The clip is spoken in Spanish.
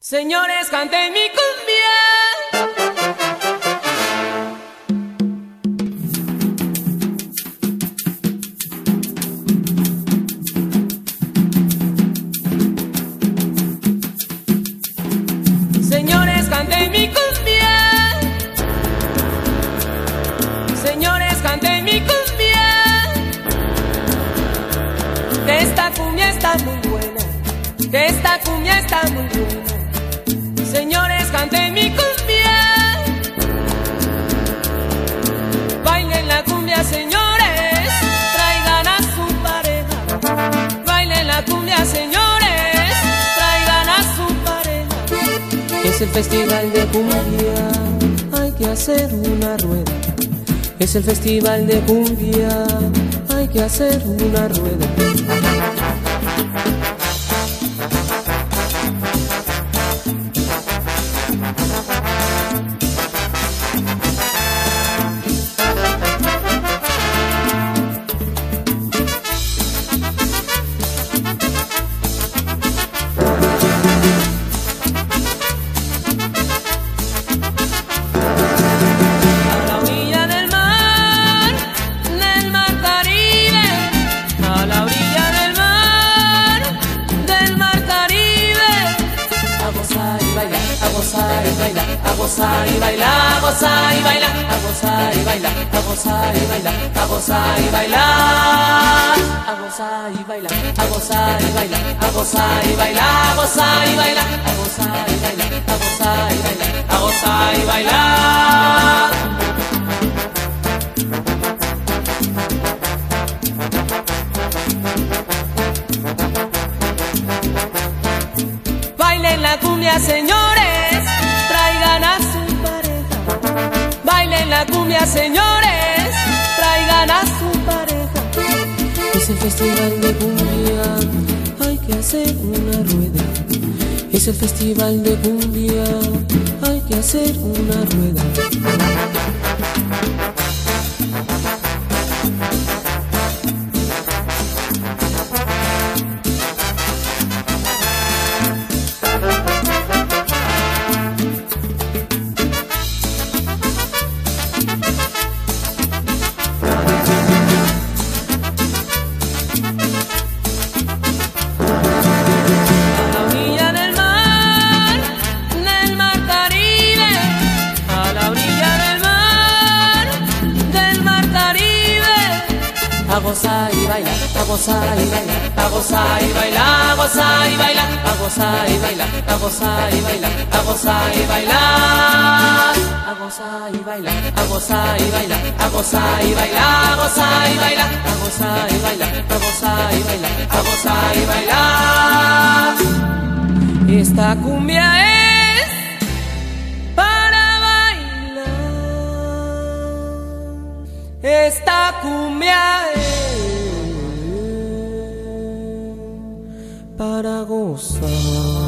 Señores, canten mi cumbia. Señores, canten mi cumbia. Señores, canten mi cumbia. Que esta cumbia está muy buena. Que esta cumbia está muy buena. Señores, canten mi cumbia. Bailen la cumbia, señores. Traigan a su pareja. Bailen la cumbia, señores. Traigan a su pareja. Es el festival de cumbia. Hay que hacer una rueda. Es el festival de cumbia. Hay que hacer una rueda. A gozar y bailar, a gozar y bailar, a gozar y bailar, a gozar y bailar, a gozar y bailar, a gozar y bailar, a gozar y bailar, a gozar y bailar, a gozar y bailar, a gozar y bailar, a gozar y bailar, a gozar y bailar. Bailen la cumbia, señores. Traigan a su pareja. Bailen la cumbia, señores. Traigan a su pareja. Es el festival de cumbia. Hay que hacer una rueda. Es el festival de cumbia. Hay que hacer una rueda. A gozar y bailar, a gozar y bailar, a gozar y bailar, a gozar y bailar, a gozar y bailar, a gozar y bailar, a gozar y bailar, a gozar y bailar, a gozar y bailar, a gozar y bailar, a gozar y bailar, a gozar y bailar, a gozar y bailar, a gozar y bailar. Esta cumbia es para bailar. Esta cumbia es para gozar.